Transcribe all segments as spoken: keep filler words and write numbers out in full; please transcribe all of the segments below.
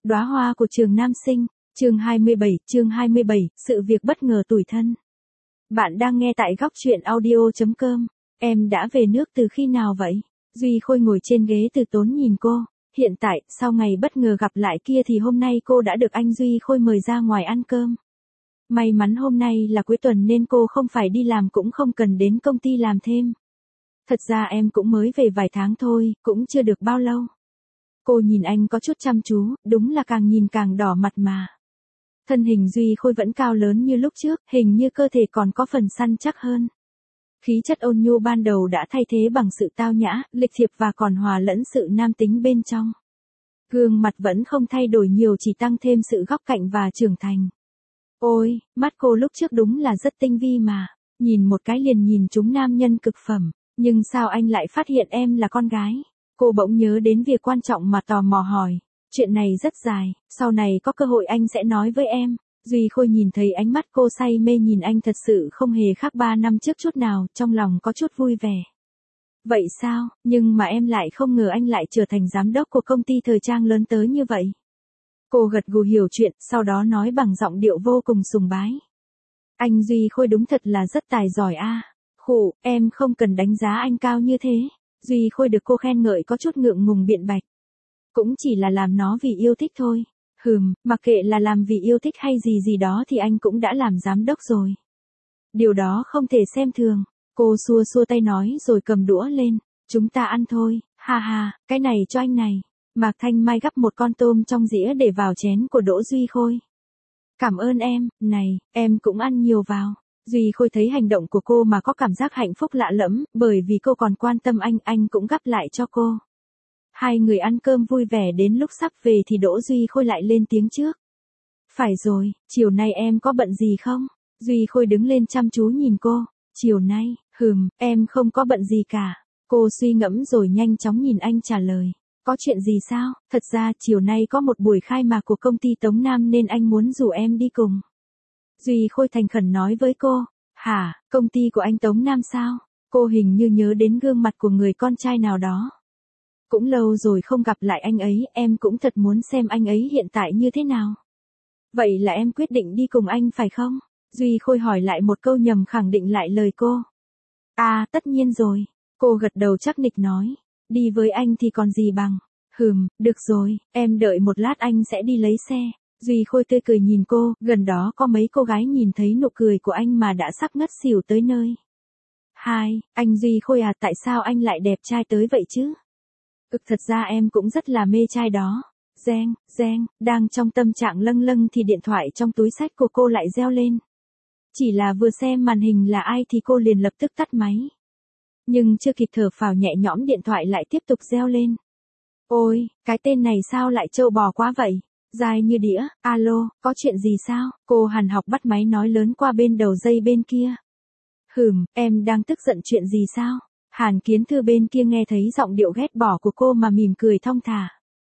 Đóa hoa của trường nam sinh, chương hai mươi bảy, chương hai mươi bảy, sự việc bất ngờ tủi thân. Bạn đang nghe tại góc truyện audio chấm com. Em đã về nước từ khi nào vậy? Duy Khôi ngồi trên ghế từ tốn nhìn cô. Hiện tại, sau ngày bất ngờ gặp lại kia thì hôm nay cô đã được anh Duy Khôi mời ra ngoài ăn cơm. May mắn hôm nay là cuối tuần nên cô không phải đi làm cũng không cần đến công ty làm thêm. Thật ra em cũng mới về vài tháng thôi, cũng chưa được bao lâu. Cô nhìn anh có chút chăm chú, đúng là càng nhìn càng đỏ mặt mà. Thân hình Duy Khôi vẫn cao lớn như lúc trước, hình như cơ thể còn có phần săn chắc hơn. Khí chất ôn nhu ban đầu đã thay thế bằng sự tao nhã, lịch thiệp và còn hòa lẫn sự nam tính bên trong. Gương mặt vẫn không thay đổi nhiều, chỉ tăng thêm sự góc cạnh và trưởng thành. Ôi, mắt cô lúc trước đúng là rất tinh vi mà, nhìn một cái liền nhìn chúng nam nhân cực phẩm, nhưng sao anh lại phát hiện em là con gái? Cô bỗng nhớ đến việc quan trọng mà tò mò hỏi. Chuyện này rất dài, sau này có cơ hội anh sẽ nói với em. Duy Khôi nhìn thấy ánh mắt cô say mê nhìn anh thật sự không hề khác ba năm trước chút nào, trong lòng có chút vui vẻ. Vậy sao, nhưng mà em lại không ngờ anh lại trở thành giám đốc của công ty thời trang lớn tới như vậy. Cô gật gù hiểu chuyện, sau đó nói bằng giọng điệu vô cùng sùng bái. Anh Duy Khôi đúng thật là rất tài giỏi a. À. Khụ, em không cần đánh giá anh cao như thế. Duy Khôi được cô khen ngợi có chút ngượng ngùng biện bạch. Cũng chỉ là làm nó vì yêu thích thôi. Hừm, mặc kệ là làm vì yêu thích hay gì gì đó thì anh cũng đã làm giám đốc rồi. Điều đó không thể xem thường. Cô xua xua tay nói rồi cầm đũa lên. Chúng ta ăn thôi, ha ha, cái này cho anh này. Mạc Thanh Mai gắp một con tôm trong dĩa để vào chén của Đỗ Duy Khôi. Cảm ơn em, này, em cũng ăn nhiều vào. Duy Khôi thấy hành động của cô mà có cảm giác hạnh phúc lạ lẫm, bởi vì cô còn quan tâm anh, anh cũng gắp lại cho cô. Hai người ăn cơm vui vẻ đến lúc sắp về thì Đỗ Duy Khôi lại lên tiếng trước. Phải rồi, chiều nay em có bận gì không? Duy Khôi đứng lên chăm chú nhìn cô. Chiều nay, hừm, em không có bận gì cả. Cô suy ngẫm rồi nhanh chóng nhìn anh trả lời. Có chuyện gì sao? Thật ra chiều nay có một buổi khai mạc của công ty Tống Nam nên anh muốn rủ em đi cùng. Duy Khôi thành khẩn nói với cô. Hả, công ty của anh Tống Nam sao? Cô hình như nhớ đến gương mặt của người con trai nào đó. Cũng lâu rồi không gặp lại anh ấy, em cũng thật muốn xem anh ấy hiện tại như thế nào. Vậy là em quyết định đi cùng anh phải không? Duy Khôi hỏi lại một câu nhằm khẳng định lại lời cô. À, tất nhiên rồi. Cô gật đầu chắc nịch nói. Đi với anh thì còn gì bằng. Hừm, được rồi, em đợi một lát anh sẽ đi lấy xe. Duy Khôi tươi cười nhìn cô, gần đó có mấy cô gái nhìn thấy nụ cười của anh mà đã sắp ngất xỉu tới nơi. Hai, anh Duy Khôi à, tại sao anh lại đẹp trai tới vậy chứ? Ực thật ra em cũng rất là mê trai đó. Reng, reng, đang trong tâm trạng lâng lâng thì điện thoại trong túi xách của cô lại reo lên. Chỉ là vừa xem màn hình là ai thì cô liền lập tức tắt máy. Nhưng chưa kịp thở phào nhẹ nhõm điện thoại lại tiếp tục reo lên. Ôi, cái tên này sao lại trâu bò quá vậy? Dài như đĩa, alo, có chuyện gì sao? Cô hằn học bắt máy nói lớn qua bên đầu dây bên kia. Hừm, em đang tức giận chuyện gì sao? Hàn Kiến Thư bên kia nghe thấy giọng điệu ghét bỏ của cô mà mỉm cười thong thả.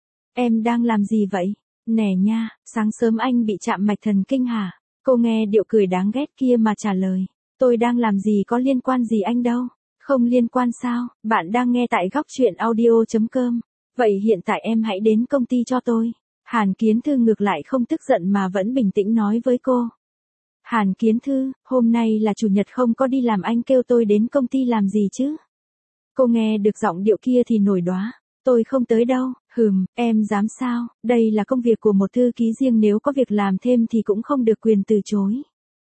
Em đang làm gì vậy? Nè nha, sáng sớm anh bị chạm mạch thần kinh hả? Cô nghe điệu cười đáng ghét kia mà trả lời. Tôi đang làm gì có liên quan gì anh đâu. Không liên quan sao? Bạn đang nghe tại góc truyện audio chấm com. Vậy hiện tại em hãy đến công ty cho tôi. Hàn Kiến Thư ngược lại không tức giận mà vẫn bình tĩnh nói với cô. Hàn Kiến Thư, hôm nay là chủ nhật không có đi làm, anh kêu tôi đến công ty làm gì chứ? Cô nghe được giọng điệu kia thì nổi đoá. Tôi không tới đâu. Hừm, em dám sao? Đây là công việc của một thư ký riêng, nếu có việc làm thêm thì cũng không được quyền từ chối.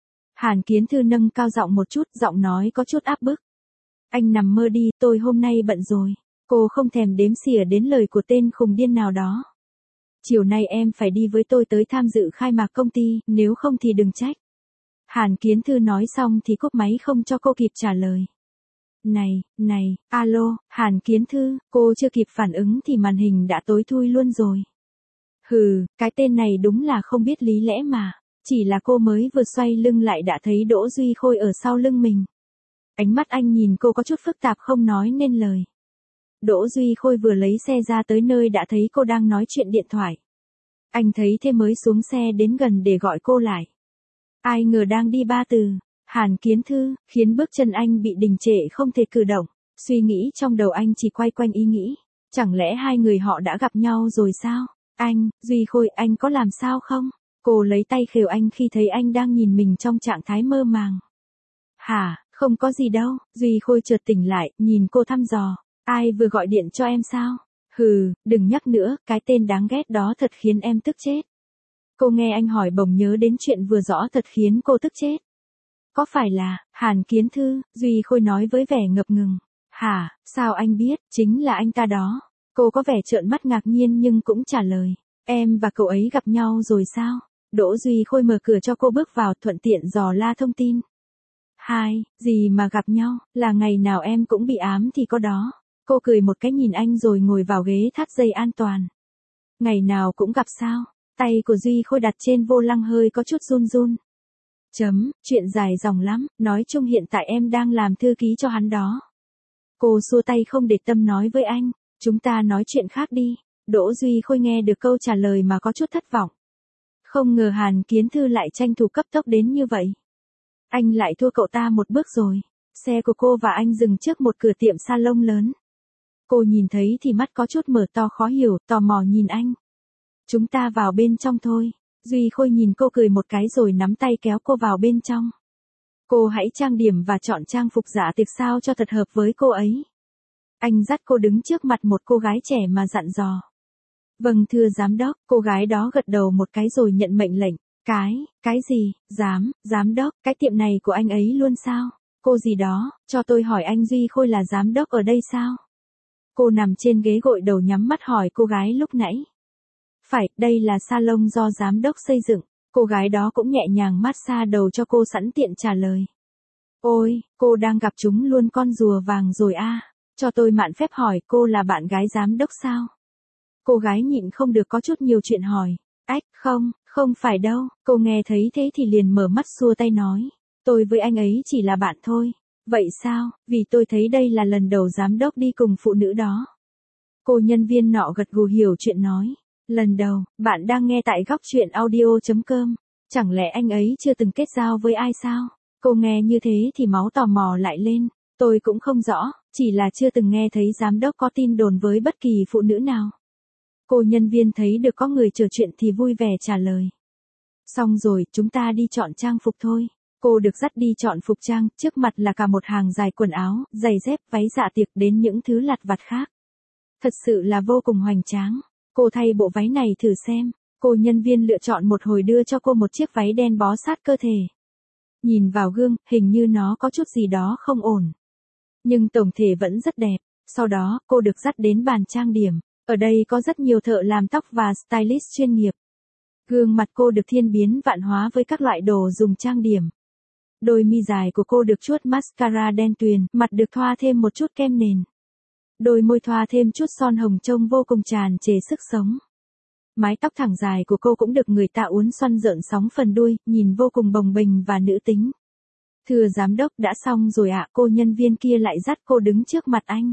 Hàn Kiến Thư nâng cao giọng một chút, giọng nói có chút áp bức. Anh nằm mơ đi, tôi hôm nay bận rồi. Cô không thèm đếm xỉa đến lời của tên khùng điên nào đó. Chiều nay em phải đi với tôi tới tham dự khai mạc công ty, nếu không thì đừng trách. Hàn Kiến Thư nói xong thì cúp máy không cho cô kịp trả lời. Này, này, alo, Hàn Kiến Thư, cô chưa kịp phản ứng thì màn hình đã tối thui luôn rồi. Hừ, cái tên này đúng là không biết lý lẽ mà. Chỉ là cô mới vừa xoay lưng lại đã thấy Đỗ Duy Khôi ở sau lưng mình. Ánh mắt anh nhìn cô có chút phức tạp không nói nên lời. Đỗ Duy Khôi vừa lấy xe ra tới nơi đã thấy cô đang nói chuyện điện thoại. Anh thấy thế mới xuống xe đến gần để gọi cô lại. Ai ngờ đang đi ba từ, Hàn Kiến Thư, khiến bước chân anh bị đình trệ không thể cử động. Suy nghĩ trong đầu anh chỉ quay quanh ý nghĩ. Chẳng lẽ hai người họ đã gặp nhau rồi sao? Anh, Duy Khôi, anh có làm sao không? Cô lấy tay khều anh khi thấy anh đang nhìn mình trong trạng thái mơ màng. Hả, không có gì đâu, Duy Khôi chợt tỉnh lại, nhìn cô thăm dò. Ai vừa gọi điện cho em sao? Hừ, đừng nhắc nữa, cái tên đáng ghét đó thật khiến em tức chết. Cô nghe anh hỏi bỗng nhớ đến chuyện vừa rõ thật khiến cô tức chết. Có phải là, Hàn Kiến Thư, Duy Khôi nói với vẻ ngập ngừng. Hả, sao anh biết, chính là anh ta đó. Cô có vẻ trợn mắt ngạc nhiên nhưng cũng trả lời. Em và cậu ấy gặp nhau rồi sao? Đỗ Duy Khôi mở cửa cho cô bước vào, thuận tiện dò la thông tin. Hai, gì mà gặp nhau, là ngày nào em cũng bị ám thì có đó. Cô cười một cái nhìn anh rồi ngồi vào ghế thắt dây an toàn. Ngày nào cũng gặp sao? Tay của Duy Khôi đặt trên vô lăng hơi có chút run run. Chấm, chuyện dài dòng lắm, nói chung hiện tại em đang làm thư ký cho hắn đó. Cô xua tay không để tâm nói với anh, chúng ta nói chuyện khác đi. Đỗ Duy Khôi nghe được câu trả lời mà có chút thất vọng. Không ngờ Hàn Kiến Thư lại tranh thủ cấp tốc đến như vậy. Anh lại thua cậu ta một bước rồi. Xe của cô và anh dừng trước một cửa tiệm salon lớn. Cô nhìn thấy thì mắt có chút mở to khó hiểu, tò mò nhìn anh. Chúng ta vào bên trong thôi. Duy Khôi nhìn cô cười một cái rồi nắm tay kéo cô vào bên trong. Cô hãy trang điểm và chọn trang phục dạ tiệc sao cho thật hợp với cô ấy. Anh dắt cô đứng trước mặt một cô gái trẻ mà dặn dò. Vâng thưa giám đốc, cô gái đó gật đầu một cái rồi nhận mệnh lệnh. Cái, cái gì, giám, giám đốc, cái tiệm này của anh ấy luôn sao? Cô gì đó, cho tôi hỏi anh Duy Khôi là giám đốc ở đây sao? Cô nằm trên ghế gội đầu nhắm mắt hỏi cô gái lúc nãy. Phải, đây là salon do giám đốc xây dựng. Cô gái đó cũng nhẹ nhàng massage đầu cho cô sẵn tiện trả lời. Ôi, cô đang gặp chúng luôn con rùa vàng rồi à? Cho tôi mạn phép hỏi cô là bạn gái giám đốc sao? Cô gái nhịn không được có chút nhiều chuyện hỏi. Ách, không, không phải đâu. Cô nghe thấy thế thì liền mở mắt xua tay nói. Tôi với anh ấy chỉ là bạn thôi. Vậy sao, vì tôi thấy đây là lần đầu giám đốc đi cùng phụ nữ đó. Cô nhân viên nọ gật gù hiểu chuyện nói. Lần đầu, bạn đang nghe tại góc chuyện audio.com. Chẳng lẽ anh ấy chưa từng kết giao với ai sao? Cô nghe như thế thì máu tò mò lại lên. Tôi cũng không rõ, chỉ là chưa từng nghe thấy giám đốc có tin đồn với bất kỳ phụ nữ nào. Cô nhân viên thấy được có người trò chuyện thì vui vẻ trả lời. Xong rồi, chúng ta đi chọn trang phục thôi. Cô được dắt đi chọn phục trang, trước mặt là cả một hàng dài quần áo, giày dép, váy dạ tiệc đến những thứ lặt vặt khác. Thật sự là vô cùng hoành tráng. Cô thay bộ váy này thử xem. Cô nhân viên lựa chọn một hồi đưa cho cô một chiếc váy đen bó sát cơ thể. Nhìn vào gương, hình như nó có chút gì đó không ổn. Nhưng tổng thể vẫn rất đẹp. Sau đó, cô được dắt đến bàn trang điểm. Ở đây có rất nhiều thợ làm tóc và stylist chuyên nghiệp. Gương mặt cô được thiên biến vạn hóa với các loại đồ dùng trang điểm. Đôi mi dài của cô được chuốt mascara đen tuyền, mặt được thoa thêm một chút kem nền. Đôi môi thoa thêm chút son hồng trông vô cùng tràn trề sức sống. Mái tóc thẳng dài của cô cũng được người ta uốn xoăn rợn sóng phần đuôi, nhìn vô cùng bồng bềnh và nữ tính. Thưa giám đốc, đã xong rồi ạ, cô nhân viên kia lại dắt cô đứng trước mặt anh.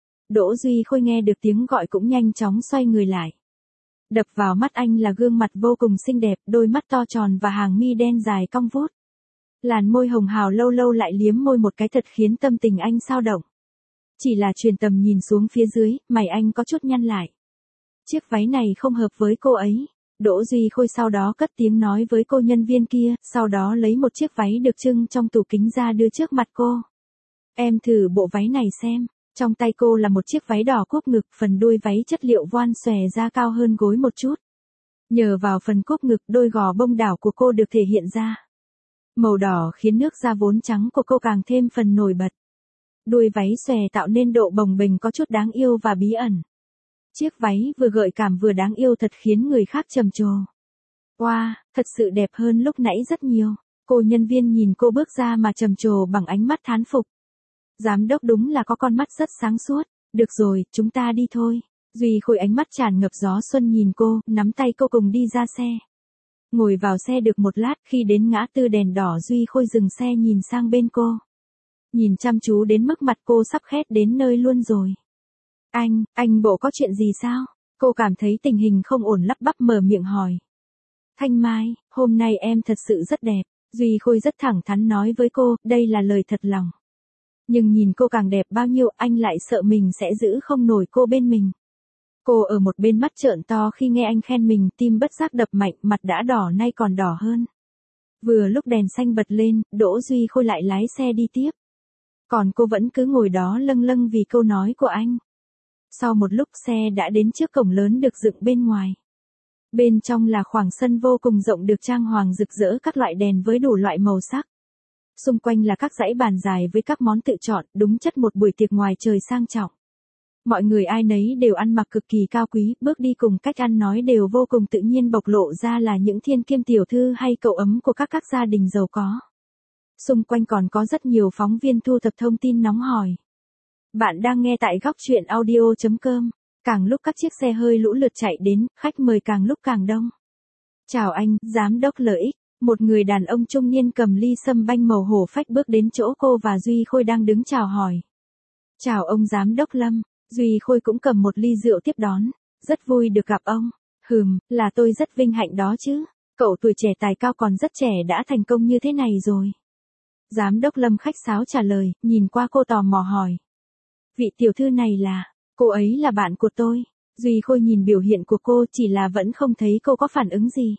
Đỗ Duy Khôi nghe được tiếng gọi cũng nhanh chóng xoay người lại. Đập vào mắt anh là gương mặt vô cùng xinh đẹp, đôi mắt to tròn và hàng mi đen dài cong vút. Làn môi hồng hào lâu lâu lại liếm môi một cái thật khiến tâm tình anh xao động. Chỉ là truyền tầm nhìn xuống phía dưới, mày anh có chút nhăn lại. Chiếc váy này không hợp với cô ấy. Đỗ Duy Khôi sau đó cất tiếng nói với cô nhân viên kia, sau đó lấy một chiếc váy được trưng trong tủ kính ra đưa trước mặt cô. Em thử bộ váy này xem. Trong tay cô là một chiếc váy đỏ cúp ngực, phần đuôi váy chất liệu voan xòe ra cao hơn gối một chút. Nhờ vào phần cúp ngực, đôi gò bông đảo của cô được thể hiện ra. Màu đỏ khiến nước da vốn trắng của cô càng thêm phần nổi bật. Đuôi váy xòe tạo nên độ bồng bềnh có chút đáng yêu và bí ẩn. Chiếc váy vừa gợi cảm vừa đáng yêu thật khiến người khác trầm trồ. Wow, thật sự đẹp hơn lúc nãy rất nhiều. Cô nhân viên nhìn cô bước ra mà trầm trồ bằng ánh mắt thán phục. Giám đốc đúng là có con mắt rất sáng suốt. Được rồi, chúng ta đi thôi. Duy Khôi ánh mắt tràn ngập gió xuân nhìn cô, nắm tay cô cùng đi ra xe. Ngồi vào xe được một lát, khi đến ngã tư đèn đỏ Duy Khôi dừng xe nhìn sang bên cô. Nhìn chăm chú đến mức mặt cô sắp khét đến nơi luôn rồi. Anh, anh bộ có chuyện gì sao? Cô cảm thấy tình hình không ổn lắp bắp mở miệng hỏi. Thanh Mai, hôm nay em thật sự rất đẹp. Duy Khôi rất thẳng thắn nói với cô, đây là lời thật lòng. Nhưng nhìn cô càng đẹp bao nhiêu anh lại sợ mình sẽ giữ không nổi cô bên mình. Cô ở một bên mắt trợn to khi nghe anh khen mình, tim bất giác đập mạnh, mặt đã đỏ nay còn đỏ hơn. Vừa lúc đèn xanh bật lên, Đỗ Duy Khôi lại lái xe đi tiếp. Còn cô vẫn cứ ngồi đó lâng lâng vì câu nói của anh. Sau một lúc xe đã đến trước cổng lớn được dựng bên ngoài. Bên trong là khoảng sân vô cùng rộng được trang hoàng rực rỡ các loại đèn với đủ loại màu sắc. Xung quanh là các dãy bàn dài với các món tự chọn, đúng chất một buổi tiệc ngoài trời sang trọng. Mọi người ai nấy đều ăn mặc cực kỳ cao quý, bước đi cùng cách ăn nói đều vô cùng tự nhiên, bộc lộ ra là những thiên kiêm tiểu thư hay cậu ấm của các các gia đình giàu có. Xung quanh còn có rất nhiều phóng viên thu thập thông tin nóng hổi. Bạn đang nghe tại góc chuyện audio chấm com. Càng lúc các chiếc xe hơi lũ lượt chạy đến, khách mời càng lúc càng đông. Chào anh, giám đốc L X. Một người đàn ông trung niên cầm ly sâm banh màu hổ phách bước đến chỗ cô và Duy Khôi đang đứng chào hỏi. Chào ông giám đốc Lâm. Duy Khôi cũng cầm một ly rượu tiếp đón. Rất vui được gặp ông. Hừm, là tôi rất vinh hạnh đó chứ. Cậu tuổi trẻ tài cao còn rất trẻ đã thành công như thế này rồi. Giám đốc Lâm khách sáo trả lời, nhìn qua cô tò mò hỏi. Vị tiểu thư này là, cô ấy là bạn của tôi. Duy Khôi nhìn biểu hiện của cô chỉ là vẫn không thấy cô có phản ứng gì.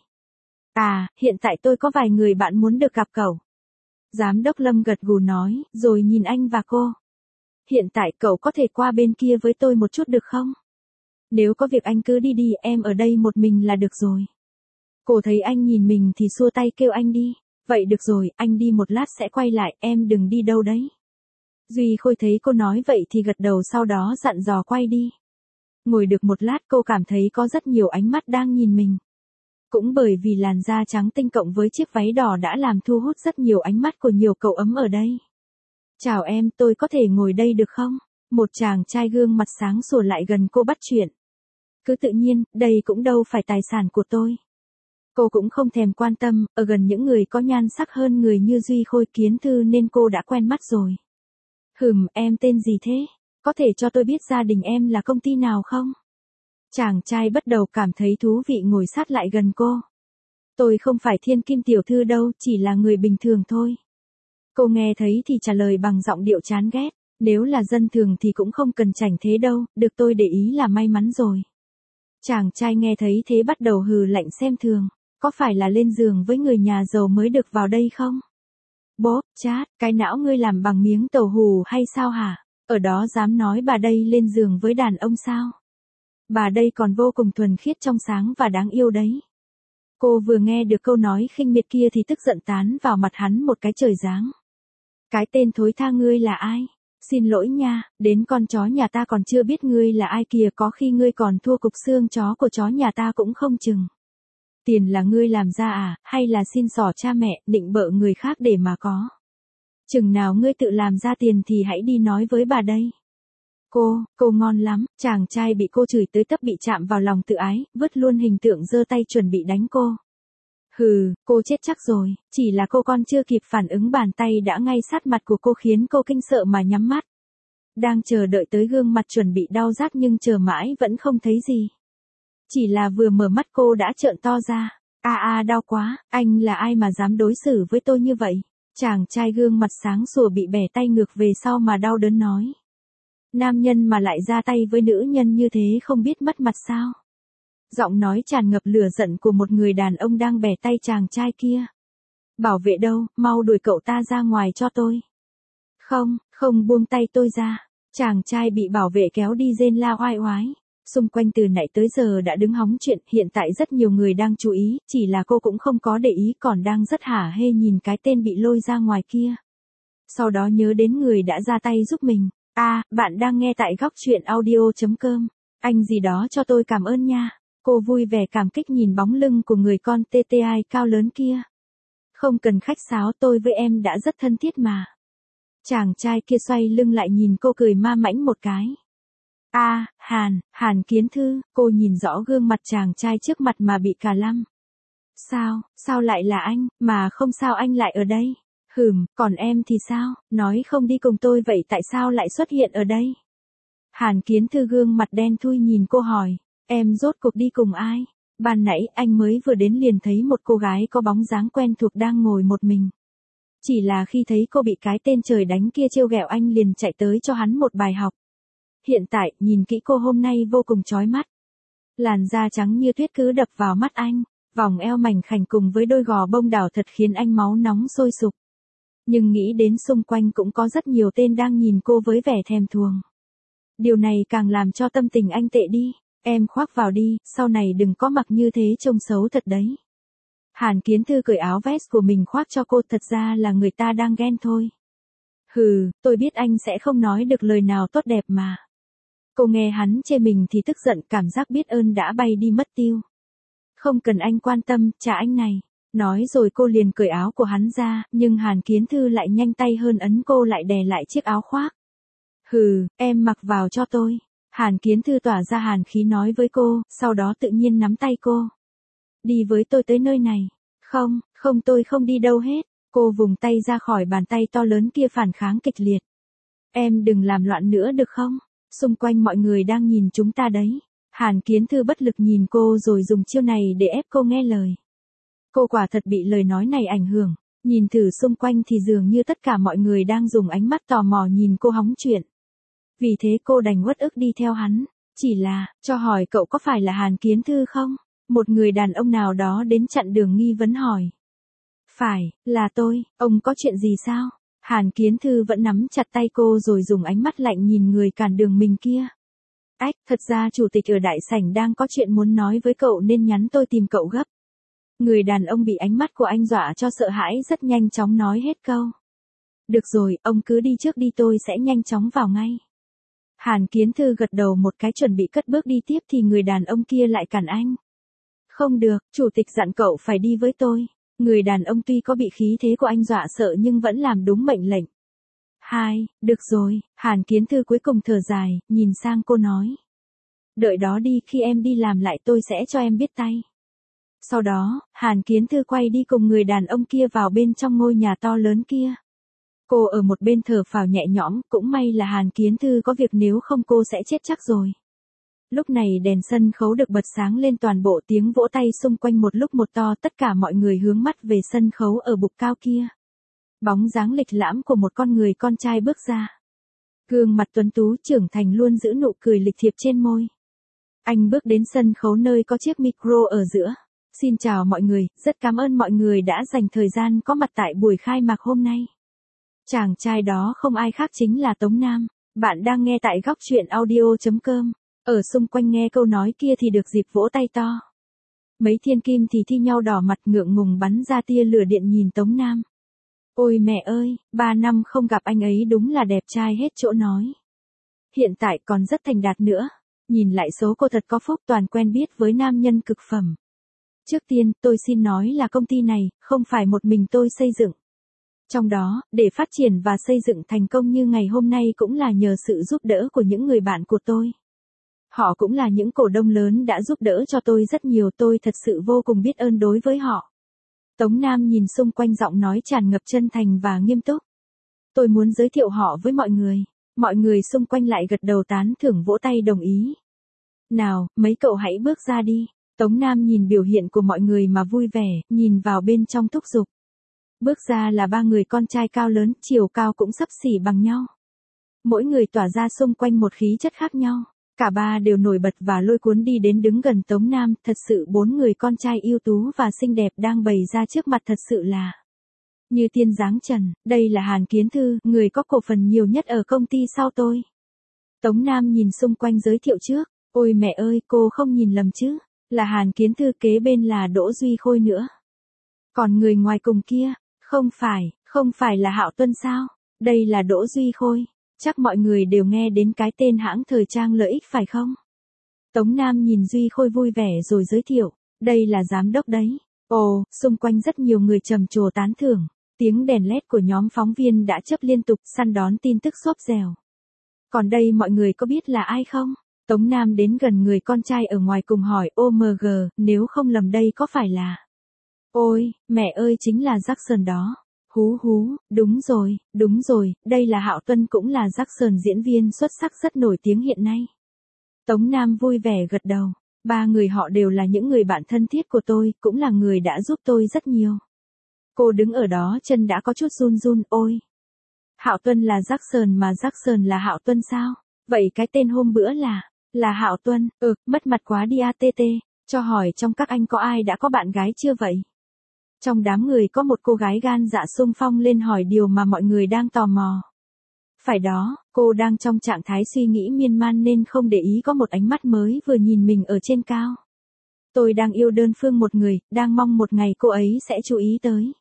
À, hiện tại tôi có vài người bạn muốn được gặp cậu. Giám đốc Lâm gật gù nói, rồi nhìn anh và cô. Hiện tại cậu có thể qua bên kia với tôi một chút được không? Nếu có việc anh cứ đi đi, em ở đây một mình là được rồi. Cô thấy anh nhìn mình thì xua tay kêu anh đi. Vậy được rồi, anh đi một lát sẽ quay lại, em đừng đi đâu đấy. Duy Khôi thấy cô nói vậy thì gật đầu, sau đó dặn dò quay đi. Ngồi được một lát cô cảm thấy có rất nhiều ánh mắt đang nhìn mình. Cũng bởi vì làn da trắng tinh cộng với chiếc váy đỏ đã làm thu hút rất nhiều ánh mắt của nhiều cậu ấm ở đây. Chào em, tôi có thể ngồi đây được không? Một chàng trai gương mặt sáng sủa lại gần cô bắt chuyện. Cứ tự nhiên, đây cũng đâu phải tài sản của tôi. Cô cũng không thèm quan tâm, ở gần những người có nhan sắc hơn người như Duy Khôi Kiến Thư nên cô đã quen mắt rồi. Hừm, em tên gì thế? Có thể cho tôi biết gia đình em là công ty nào không? Chàng trai bắt đầu cảm thấy thú vị ngồi sát lại gần cô. Tôi không phải thiên kim tiểu thư đâu, chỉ là người bình thường thôi. Cô nghe thấy thì trả lời bằng giọng điệu chán ghét. Nếu là dân thường thì cũng không cần chảnh thế đâu, được tôi để ý là may mắn rồi. Chàng trai nghe thấy thế bắt đầu hừ lạnh xem thường. Có phải là lên giường với người nhà giàu mới được vào đây không? Bố, chát, cái não ngươi làm bằng miếng tàu hù hay sao hả? Ở đó dám nói bà đây lên giường với đàn ông sao? Bà đây còn vô cùng thuần khiết trong sáng và đáng yêu đấy. Cô vừa nghe được câu nói khinh miệt kia thì tức giận tán vào mặt hắn một cái trời giáng. Cái tên thối tha ngươi là ai? Xin lỗi nha, đến con chó nhà ta còn chưa biết ngươi là ai kìa, có khi ngươi còn thua cục xương chó của chó nhà ta cũng không chừng. Tiền là ngươi làm ra à, hay là xin xỏ cha mẹ, định bợ người khác để mà có? Chừng nào ngươi tự làm ra tiền thì hãy đi nói với bà đây. Cô, cô ngon lắm, chàng trai bị cô chửi tới tấp bị chạm vào lòng tự ái, vứt luôn hình tượng giơ tay chuẩn bị đánh cô. Hừ, cô chết chắc rồi, chỉ là cô con chưa kịp phản ứng bàn tay đã ngay sát mặt của cô khiến cô kinh sợ mà nhắm mắt. Đang chờ đợi tới gương mặt chuẩn bị đau rát nhưng chờ mãi vẫn không thấy gì. Chỉ là vừa mở mắt cô đã trợn to ra. A a đau quá, anh là ai mà dám đối xử với tôi như vậy? Chàng trai gương mặt sáng sủa bị bẻ tay ngược về sau mà đau đớn nói. Nam nhân mà lại ra tay với nữ nhân như thế không biết mất mặt sao? Giọng nói tràn ngập lửa giận của một người đàn ông đang bẻ tay chàng trai kia. Bảo vệ đâu, mau đuổi cậu ta ra ngoài cho tôi. Không, không buông tay tôi ra. Chàng trai bị bảo vệ kéo đi rên la oai oái. Xung quanh từ nãy tới giờ đã đứng hóng chuyện, hiện tại rất nhiều người đang chú ý, chỉ là cô cũng không có để ý còn đang rất hả hê nhìn cái tên bị lôi ra ngoài kia. Sau đó nhớ đến người đã ra tay giúp mình. À, bạn đang nghe tại góc chuyện audio chấm com. Anh gì đó cho tôi cảm ơn nha. Cô vui vẻ cảm kích nhìn bóng lưng của người con tê tê i cao lớn kia. Không cần khách sáo, tôi với em đã rất thân thiết mà. Chàng trai kia xoay lưng lại nhìn cô cười ma mãnh một cái. A, à, Hàn, Hàn Kiến Thư, cô nhìn rõ gương mặt chàng trai trước mặt mà bị cả lăm. Sao, sao lại là anh, mà không sao anh lại ở đây? Hừm, còn em thì sao, nói không đi cùng tôi vậy tại sao lại xuất hiện ở đây? Hàn Kiến Thư gương mặt đen thui nhìn cô hỏi, em rốt cuộc đi cùng ai? Ban nãy anh mới vừa đến liền thấy một cô gái có bóng dáng quen thuộc đang ngồi một mình. Chỉ là khi thấy cô bị cái tên trời đánh kia trêu ghẹo anh liền chạy tới cho hắn một bài học. Hiện tại, nhìn kỹ cô hôm nay vô cùng chói mắt. Làn da trắng như tuyết cứ đập vào mắt anh, vòng eo mảnh khảnh cùng với đôi gò bông đảo thật khiến anh máu nóng sôi sục. Nhưng nghĩ đến xung quanh cũng có rất nhiều tên đang nhìn cô với vẻ thèm thuồng. Điều này càng làm cho tâm tình anh tệ đi. Em khoác vào đi, sau này đừng có mặc như thế trông xấu thật đấy. Hàn Kiến Thư cởi áo vest của mình khoác cho cô, thật ra là người ta đang ghen thôi. Hừ, tôi biết anh sẽ không nói được lời nào tốt đẹp mà. Cô nghe hắn chê mình thì tức giận, cảm giác biết ơn đã bay đi mất tiêu. Không cần anh quan tâm, trả anh này. Nói rồi cô liền cởi áo của hắn ra, nhưng Hàn Kiến Thư lại nhanh tay hơn ấn cô lại đè lại chiếc áo khoác. Hừ, em mặc vào cho tôi. Hàn Kiến Thư tỏa ra hàn khí nói với cô, sau đó tự nhiên nắm tay cô. Đi với tôi tới nơi này. Không, không tôi không đi đâu hết. Cô vùng tay ra khỏi bàn tay to lớn kia phản kháng kịch liệt. Em đừng làm loạn nữa được không? Xung quanh mọi người đang nhìn chúng ta đấy. Hàn Kiến Thư bất lực nhìn cô rồi dùng chiêu này để ép cô nghe lời. Cô quả thật bị lời nói này ảnh hưởng. Nhìn thử xung quanh thì dường như tất cả mọi người đang dùng ánh mắt tò mò nhìn cô hóng chuyện. Vì thế cô đành uất ức đi theo hắn. Chỉ là, cho hỏi cậu có phải là Hàn Kiến Thư không? Một người đàn ông nào đó đến chặn đường nghi vấn hỏi. Phải, là tôi, ông có chuyện gì sao? Hàn Kiến Thư vẫn nắm chặt tay cô rồi dùng ánh mắt lạnh nhìn người cản đường mình kia. Ách, thật ra chủ tịch ở đại sảnh đang có chuyện muốn nói với cậu nên nhắn tôi tìm cậu gấp. Người đàn ông bị ánh mắt của anh dọa cho sợ hãi rất nhanh chóng nói hết câu. Được rồi, ông cứ đi trước đi, tôi sẽ nhanh chóng vào ngay. Hàn Kiến Thư gật đầu một cái chuẩn bị cất bước đi tiếp thì người đàn ông kia lại cản anh. Không được, chủ tịch dặn cậu phải đi với tôi. Người đàn ông tuy có bị khí thế của anh dọa sợ nhưng vẫn làm đúng mệnh lệnh. Hai, được rồi, Hàn Kiến Thư cuối cùng thở dài, nhìn sang cô nói. Đợi đó đi, khi em đi làm lại tôi sẽ cho em biết tay. Sau đó, Hàn Kiến Thư quay đi cùng người đàn ông kia vào bên trong ngôi nhà to lớn kia. Cô ở một bên thở phào nhẹ nhõm, cũng may là Hàn Kiến Thư có việc nếu không cô sẽ chết chắc rồi. Lúc này đèn sân khấu được bật sáng lên, toàn bộ tiếng vỗ tay xung quanh một lúc một to, tất cả mọi người hướng mắt về sân khấu ở bục cao kia. Bóng dáng lịch lãm của một con người con trai bước ra. Gương mặt tuấn tú trưởng thành luôn giữ nụ cười lịch thiệp trên môi. Anh bước đến sân khấu nơi có chiếc micro ở giữa. Xin chào mọi người, rất cảm ơn mọi người đã dành thời gian có mặt tại buổi khai mạc hôm nay. Chàng trai đó không ai khác chính là Tống Nam. Bạn đang nghe tại góc truyện audio chấm com. Ở xung quanh nghe câu nói kia thì được dịp vỗ tay to. Mấy thiên kim thì thi nhau đỏ mặt ngượng ngùng bắn ra tia lửa điện nhìn Tống Nam. Ôi mẹ ơi, ba năm không gặp anh ấy đúng là đẹp trai hết chỗ nói. Hiện tại còn rất thành đạt nữa. Nhìn lại số cô thật có phúc, toàn quen biết với nam nhân cực phẩm. Trước tiên, tôi xin nói là công ty này, không phải một mình tôi xây dựng. Trong đó, để phát triển và xây dựng thành công như ngày hôm nay cũng là nhờ sự giúp đỡ của những người bạn của tôi. Họ cũng là những cổ đông lớn đã giúp đỡ cho tôi rất nhiều, tôi thật sự vô cùng biết ơn đối với họ. Tống Nam nhìn xung quanh giọng nói tràn ngập chân thành và nghiêm túc. Tôi muốn giới thiệu họ với mọi người. Mọi người xung quanh lại gật đầu tán thưởng vỗ tay đồng ý. Nào, mấy cậu hãy bước ra đi. Tống Nam nhìn biểu hiện của mọi người mà vui vẻ, nhìn vào bên trong thúc giục. Bước ra là ba người con trai cao lớn, chiều cao cũng xấp xỉ bằng nhau. Mỗi người tỏa ra xung quanh một khí chất khác nhau. Cả ba đều nổi bật và lôi cuốn đi đến đứng gần Tống Nam, thật sự bốn người con trai ưu tú và xinh đẹp đang bày ra trước mặt thật sự là như tiên dáng trần. Đây là Hàn Kiến Thư, người có cổ phần nhiều nhất ở công ty sau tôi. Tống Nam nhìn xung quanh giới thiệu trước. Ôi mẹ ơi, cô không nhìn lầm chứ, là Hàn Kiến Thư, kế bên là Đỗ Duy Khôi nữa. Còn người ngoài cùng kia, không phải, không phải là Hạo Tuân sao? Đây là Đỗ Duy Khôi. Chắc mọi người đều nghe đến cái tên hãng thời trang lợi ích phải không? Tống Nam nhìn Duy Khôi vui vẻ rồi giới thiệu, đây là giám đốc đấy. Ồ, xung quanh rất nhiều người trầm trồ tán thưởng, tiếng đèn led của nhóm phóng viên đã chớp liên tục săn đón tin tức xốp dẻo. Còn đây mọi người có biết là ai không? Tống Nam đến gần người con trai ở ngoài cùng hỏi, ô em giê, nếu không lầm đây có phải là... Ôi, mẹ ơi, chính là Jackson đó. Hú hú, đúng rồi, đúng rồi, đây là Hạo Tuân, cũng là Jackson, diễn viên xuất sắc rất nổi tiếng hiện nay. Tống Nam vui vẻ gật đầu. Ba người họ đều là những người bạn thân thiết của tôi, cũng là người đã giúp tôi rất nhiều. Cô đứng ở đó chân đã có chút run run, ôi. Hạo Tuân là Jackson mà Jackson là Hạo Tuân sao? Vậy cái tên hôm bữa là... Là Hạo Tuân, ừ, mất mặt quá đi a tê tê, cho hỏi trong các anh có ai đã có bạn gái chưa vậy? Trong đám người có một cô gái gan dạ xung phong lên hỏi điều mà mọi người đang tò mò. Phải đó, cô đang trong trạng thái suy nghĩ miên man nên không để ý có một ánh mắt mới vừa nhìn mình ở trên cao. Tôi đang yêu đơn phương một người, đang mong một ngày cô ấy sẽ chú ý tới.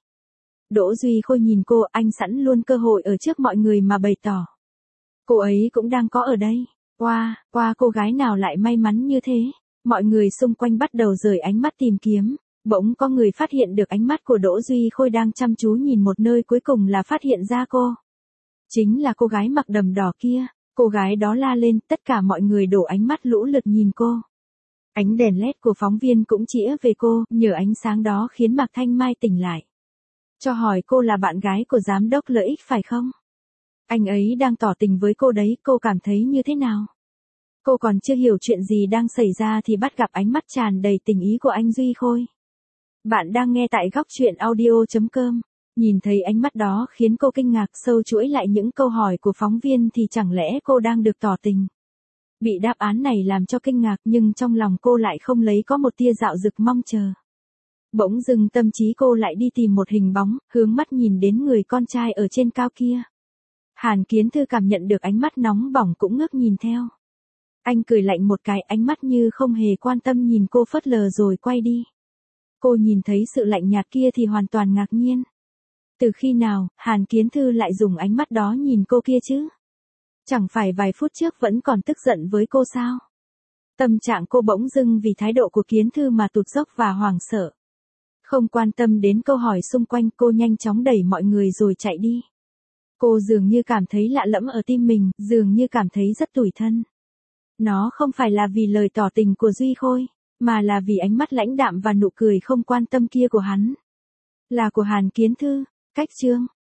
Đỗ Duy Khôi nhìn cô, anh sẵn luôn cơ hội ở trước mọi người mà bày tỏ. Cô ấy cũng đang có ở đây. Wow, wow, cô gái nào lại may mắn như thế? Mọi người xung quanh bắt đầu rời ánh mắt tìm kiếm. Bỗng có người phát hiện được ánh mắt của Đỗ Duy Khôi đang chăm chú nhìn một nơi, cuối cùng là phát hiện ra cô. Chính là cô gái mặc đầm đỏ kia. Cô gái đó la lên, tất cả mọi người đổ ánh mắt lũ lượt nhìn cô. Ánh đèn led của phóng viên cũng chĩa về cô, nhờ ánh sáng đó khiến Mạc Thanh Mai tỉnh lại. Cho hỏi cô là bạn gái của giám đốc lợi ích phải không? Anh ấy đang tỏ tình với cô đấy, cô cảm thấy như thế nào? Cô còn chưa hiểu chuyện gì đang xảy ra thì bắt gặp ánh mắt tràn đầy tình ý của anh Duy Khôi. Bạn đang nghe tại góc truyện audio chấm com. Nhìn thấy ánh mắt đó khiến cô kinh ngạc, sâu chuỗi lại những câu hỏi của phóng viên thì chẳng lẽ cô đang được tỏ tình? Bị đáp án này làm cho kinh ngạc nhưng trong lòng cô lại không lấy có một tia dạo dực mong chờ. Bỗng dưng tâm trí cô lại đi tìm một hình bóng, hướng mắt nhìn đến người con trai ở trên cao kia. Hàn Kiến Thư cảm nhận được ánh mắt nóng bỏng cũng ngước nhìn theo. Anh cười lạnh một cái, ánh mắt như không hề quan tâm nhìn cô phớt lờ rồi quay đi. Cô nhìn thấy sự lạnh nhạt kia thì hoàn toàn ngạc nhiên. Từ khi nào, Hàn Kiến Thư lại dùng ánh mắt đó nhìn cô kia chứ? Chẳng phải vài phút trước vẫn còn tức giận với cô sao? Tâm trạng cô bỗng dưng vì thái độ của Kiến Thư mà tụt dốc và hoảng sợ. Không quan tâm đến câu hỏi xung quanh, cô nhanh chóng đẩy mọi người rồi chạy đi. Cô dường như cảm thấy lạ lẫm ở tim mình, dường như cảm thấy rất tủi thân. Nó không phải là vì lời tỏ tình của Duy Khôi, mà là vì ánh mắt lãnh đạm và nụ cười không quan tâm kia của hắn. Là của Hàn Kiến Thư. Cách chương